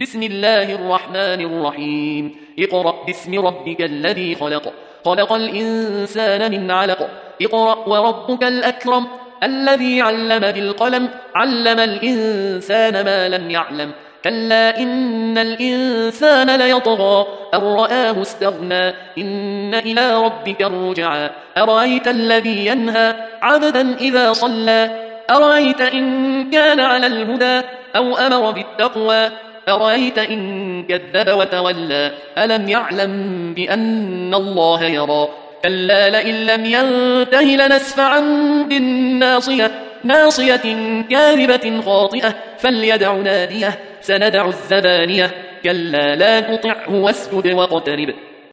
بسم الله الرحمن الرحيم اقرأ باسم ربك الذي خلق خلق الإنسان من علق اقرأ وربك الأكرم الذي علم بالقلم علم الإنسان ما لم يعلم كلا إن الإنسان ليطغى أن رآه استغنى إن إلى ربك الرجعى أرأيت الذي ينهى عبدا إذا صلى أرأيت إن كان على الهدى أو أمر بالتقوى أرأيت إن كذب وتولى ألم يعلم بأن الله يرى كلا لئن لم ينته لنسفعا بالناصية ناصية كاذبة خاطئة فليدع ناديه سندع الزبانية كلا لا تطعه واسجد واقترب